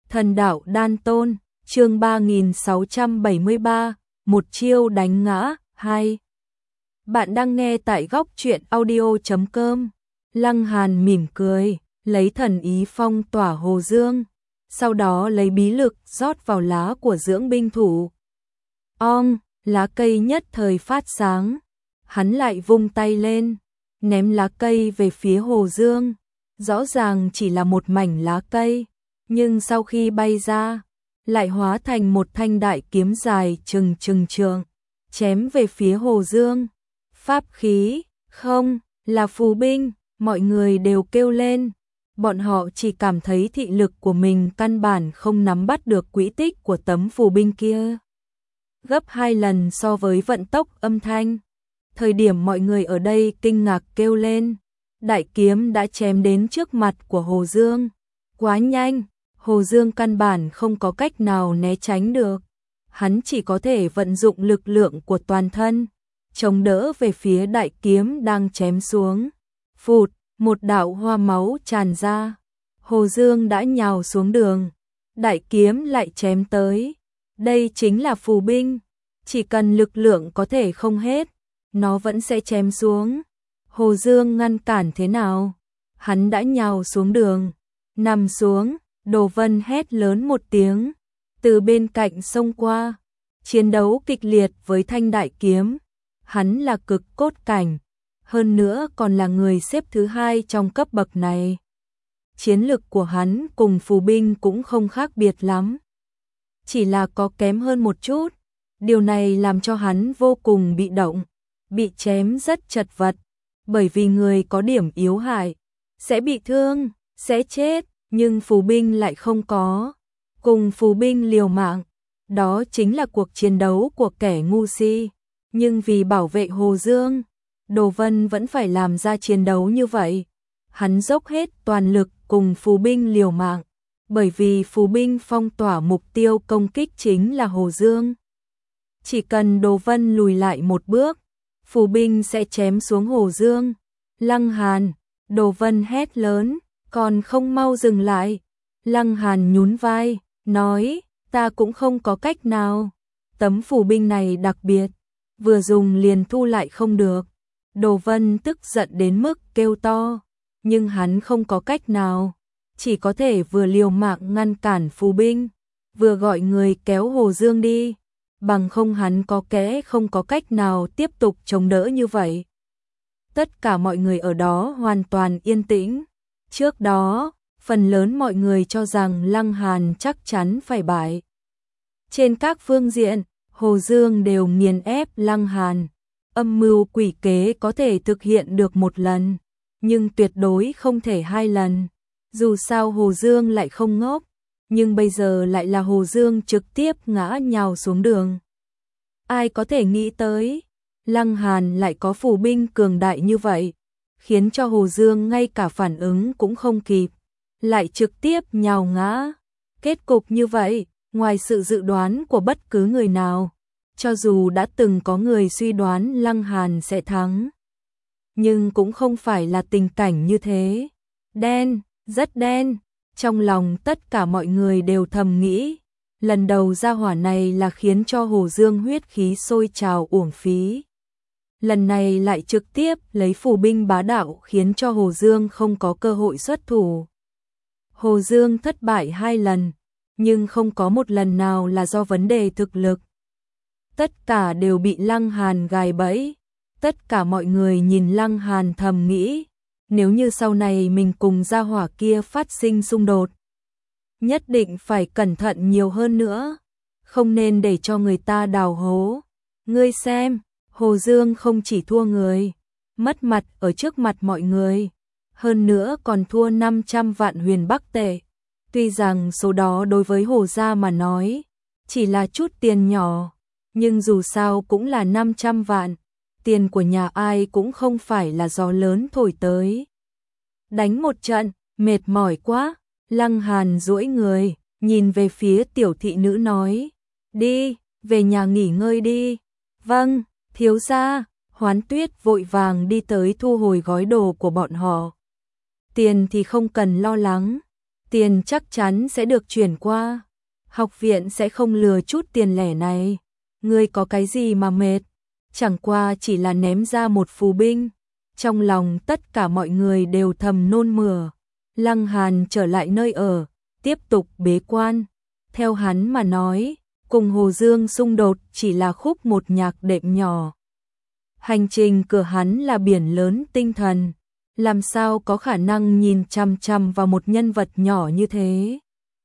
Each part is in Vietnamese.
Thần đạo đan tôn, chương 3673, một chiêu đánh ngã, 2. Bạn đang nghe tại góc truyện audio.com. Lăng Hàn mỉm cười, lấy thần ý phong tỏa Hồ Dương, sau đó lấy bí lực rót vào lá của dưỡng binh thủ. Lá cây nhất thời phát sáng, hắn lại vung tay lên, ném lá cây về phía Hồ Dương. Rõ ràng chỉ là một mảnh lá cây, nhưng sau khi bay ra, lại hóa thành một thanh đại kiếm dài chừng trượng, chém về phía Hồ Dương. Pháp khí, không, là phù binh, mọi người đều kêu lên. Bọn họ chỉ cảm thấy thị lực của mình căn bản không nắm bắt được quỹ tích của tấm phù binh kia. Gấp 2 lần so với vận tốc âm thanh. Thời điểm mọi người ở đây kinh ngạc kêu lên, đại kiếm đã chém đến trước mặt của Hồ Dương. Quá nhanh, Hồ Dương căn bản không có cách nào né tránh được. Hắn chỉ có thể vận dụng lực lượng của toàn thân, chống đỡ về phía đại kiếm đang chém xuống. Phụt, một đạo hoa máu tràn ra. Hồ Dương đã nhào xuống đường. Đại kiếm lại chém tới. Đây chính là phù binh. Chỉ cần lực lượng có thể không hết, nó vẫn sẽ chém xuống. Hồ Dương ngăn cản thế nào? Hắn đã nhào xuống đường. Nằm xuống, Đồ Vân hét lớn một tiếng. Từ bên cạnh xông qua. Chiến đấu kịch liệt với thanh đại kiếm. Hắn là cực cốt cảnh. Hơn nữa còn là người xếp thứ 2 trong cấp bậc này. Chiến lực của hắn cùng phù binh cũng không khác biệt lắm. Chỉ là có kém hơn một chút. Điều này làm cho hắn vô cùng bị động. Bị chém rất chật vật. Bởi vì người có điểm yếu hại sẽ bị thương, sẽ chết, nhưng phù binh lại không có. Cùng phù binh liều mạng, đó chính là cuộc chiến đấu của kẻ ngu si. Nhưng vì bảo vệ Hồ Dương, Đồ Vân vẫn phải làm ra chiến đấu như vậy. Hắn dốc hết toàn lực cùng phù binh liều mạng, bởi vì phù binh phong tỏa mục tiêu công kích chính là Hồ Dương. Chỉ cần Đồ Vân lùi lại một bước, phù binh sẽ chém xuống Hồ Dương. Lăng Hàn, Đồ Vân hét lớn, còn không mau dừng lại. Lăng Hàn nhún vai, nói, ta cũng không có cách nào. Tấm phù binh này đặc biệt, vừa dùng liền thu lại không được. Đồ Vân tức giận đến mức kêu to, nhưng hắn không có cách nào. Chỉ có thể vừa liều mạng ngăn cản phù binh, vừa gọi người kéo Hồ Dương đi. Bằng không hắn không có cách nào tiếp tục chống đỡ như vậy. Tất cả mọi người ở đó hoàn toàn yên tĩnh. Trước đó, phần lớn mọi người cho rằng Lăng Hàn chắc chắn phải bại. Trên các phương diện, Hồ Dương đều nghiền ép Lăng Hàn. Âm mưu quỷ kế có thể thực hiện được một lần, nhưng tuyệt đối không thể 2 lần. Dù sao Hồ Dương lại không ngốc, nhưng bây giờ lại là Hồ Dương trực tiếp ngã nhào xuống đường. Ai có thể nghĩ tới, Lăng Hàn lại có phù binh cường đại như vậy, khiến cho Hồ Dương ngay cả phản ứng cũng không kịp, lại trực tiếp nhào ngã. Kết cục như vậy, ngoài sự dự đoán của bất cứ người nào, cho dù đã từng có người suy đoán Lăng Hàn sẽ thắng, nhưng cũng không phải là tình cảnh như thế. Đen, rất đen. Trong lòng tất cả mọi người đều thầm nghĩ, lần đầu ra hỏa này là khiến cho Hồ Dương huyết khí sôi trào uổng phí. Lần này lại trực tiếp lấy phù binh bá đạo khiến cho Hồ Dương không có cơ hội xuất thủ. Hồ Dương thất bại 2 lần, nhưng không có một lần nào là do vấn đề thực lực. Tất cả đều bị Lăng Hàn gài bẫy. Tất cả mọi người nhìn Lăng Hàn thầm nghĩ, nếu như sau này mình cùng gia hỏa kia phát sinh xung đột, nhất định phải cẩn thận nhiều hơn nữa, không nên để cho người ta đào hố. Ngươi xem, Hồ Dương không chỉ thua người, mất mặt ở trước mặt mọi người, hơn nữa còn thua 500 vạn huyền Bắc tệ. Tuy rằng số đó đối với Hồ gia mà nói, chỉ là chút tiền nhỏ, nhưng dù sao cũng là 500 vạn. Tiền của nhà ai cũng không phải là gió lớn thổi tới. Đánh một trận, mệt mỏi quá. Lăng Hàn duỗi người, nhìn về phía tiểu thị nữ nói, đi, về nhà nghỉ ngơi đi. Vâng, thiếu gia. Hoán Tuyết vội vàng đi tới thu hồi gói đồ của bọn họ. Tiền thì không cần lo lắng, tiền chắc chắn sẽ được chuyển qua. Học viện sẽ không lừa chút tiền lẻ này. Ngươi có cái gì mà mệt? Chẳng qua chỉ là ném ra một phù binh. Trong lòng tất cả mọi người đều thầm nôn mửa. Lăng Hàn trở lại nơi ở, tiếp tục bế quan. Theo hắn mà nói, cùng Hồ Dương xung đột chỉ là khúc một nhạc đệm nhỏ. Hành trình của hắn là biển lớn tinh thần, làm sao có khả năng nhìn chằm chằm vào một nhân vật nhỏ như thế.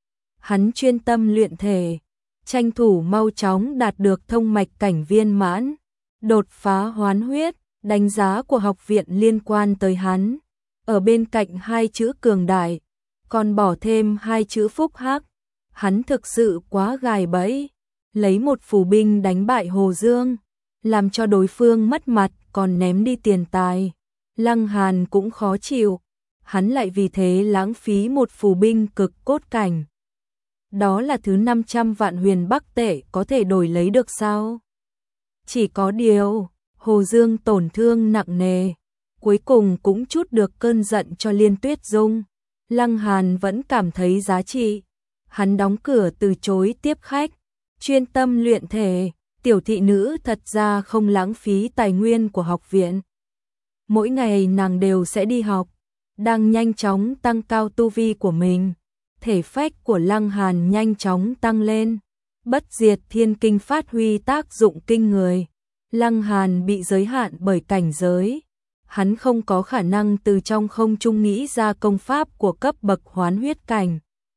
Hắn chuyên tâm luyện thể, tranh thủ mau chóng đạt được thông mạch cảnh viên mãn, đột phá hoán huyết. Đánh giá của học viện liên quan tới hắn, ở bên cạnh hai chữ cường đại, còn bỏ thêm hai chữ phúc hắc. Hắn thực sự quá gài bẫy, lấy một phù binh đánh bại Hồ Dương, làm cho đối phương mất mặt còn ném đi tiền tài. Lăng Hàn cũng khó chịu, hắn lại vì thế lãng phí một phù binh cực cốt cảnh. Đó là thứ 500 vạn huyền Bắc tệ có thể đổi lấy được sao? Chỉ có điều, Hồ Dương tổn thương nặng nề, cuối cùng cũng trút được cơn giận cho Liên Tuyết Dung. Lăng Hàn vẫn cảm thấy giá trị. Hắn đóng cửa từ chối tiếp khách, chuyên tâm luyện thể. Tiểu thị nữ thật ra không lãng phí tài nguyên của học viện. Mỗi ngày nàng đều sẽ đi học, đang nhanh chóng tăng cao tu vi của mình. Thể phách của Lăng Hàn nhanh chóng tăng lên, bất diệt thiên kinh phát huy tác dụng kinh người. Lăng Hàn bị giới hạn bởi cảnh giới, hắn không có khả năng từ trong không trung nghĩ ra công pháp của cấp bậc hoán huyết cảnh,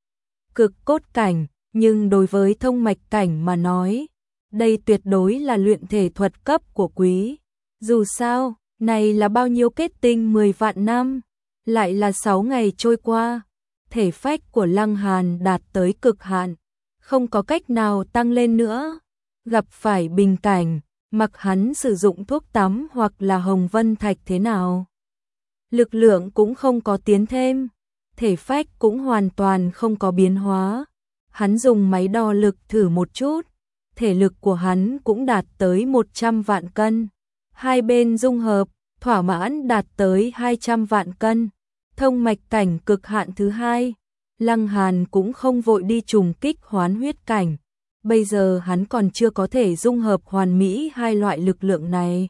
cực cốt cảnh, nhưng đối với thông mạch cảnh mà nói, đây tuyệt đối là luyện thể thuật cấp của quý. Dù sao, này là bao nhiêu kết tinh 10 vạn năm, lại là 6 ngày trôi qua, thể phách của Lăng Hàn đạt tới cực hạn, không có cách nào tăng lên nữa. Gặp phải bình cảnh, mặc hắn sử dụng thuốc tắm hoặc là hồng vân thạch thế nào, lực lượng cũng không có tiến thêm, thể phách cũng hoàn toàn không có biến hóa. Hắn dùng máy đo lực thử một chút, thể lực của hắn cũng đạt tới 100 vạn cân. Hai bên dung hợp, thỏa mãn đạt tới 200 vạn cân. Thông mạch cảnh cực hạn thứ hai, Lăng Hàn cũng không vội đi trùng kích hoán huyết cảnh. Bây giờ hắn còn chưa có thể dung hợp hoàn mỹ hai loại lực lượng này.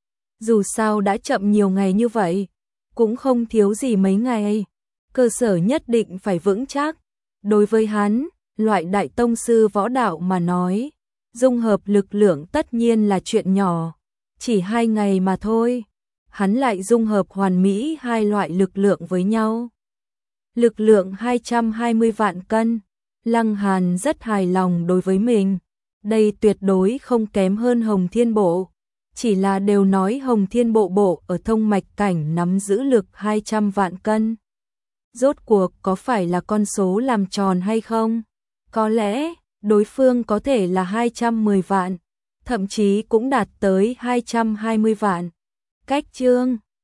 Dù sao đã chậm nhiều ngày như vậy, cũng không thiếu gì mấy ngày. Cơ sở nhất định phải vững chắc. Đối với hắn, loại đại tông sư võ đạo mà nói, dung hợp lực lượng tất nhiên là chuyện nhỏ. Chỉ 2 ngày mà thôi, hắn lại dung hợp hoàn mỹ hai loại lực lượng với nhau. Lực lượng 220 vạn cân. Lăng Hàn rất hài lòng đối với mình. Đây tuyệt đối không kém hơn Hồng Thiên Bộ. Chỉ là đều nói Hồng Thiên Bộ bộ ở thông mạch cảnh nắm giữ lực 200 vạn cân. Rốt cuộc có phải là con số làm tròn hay không? Có lẽ, đối phương có thể là 210 vạn, thậm chí cũng đạt tới 220 vạn. Cách chương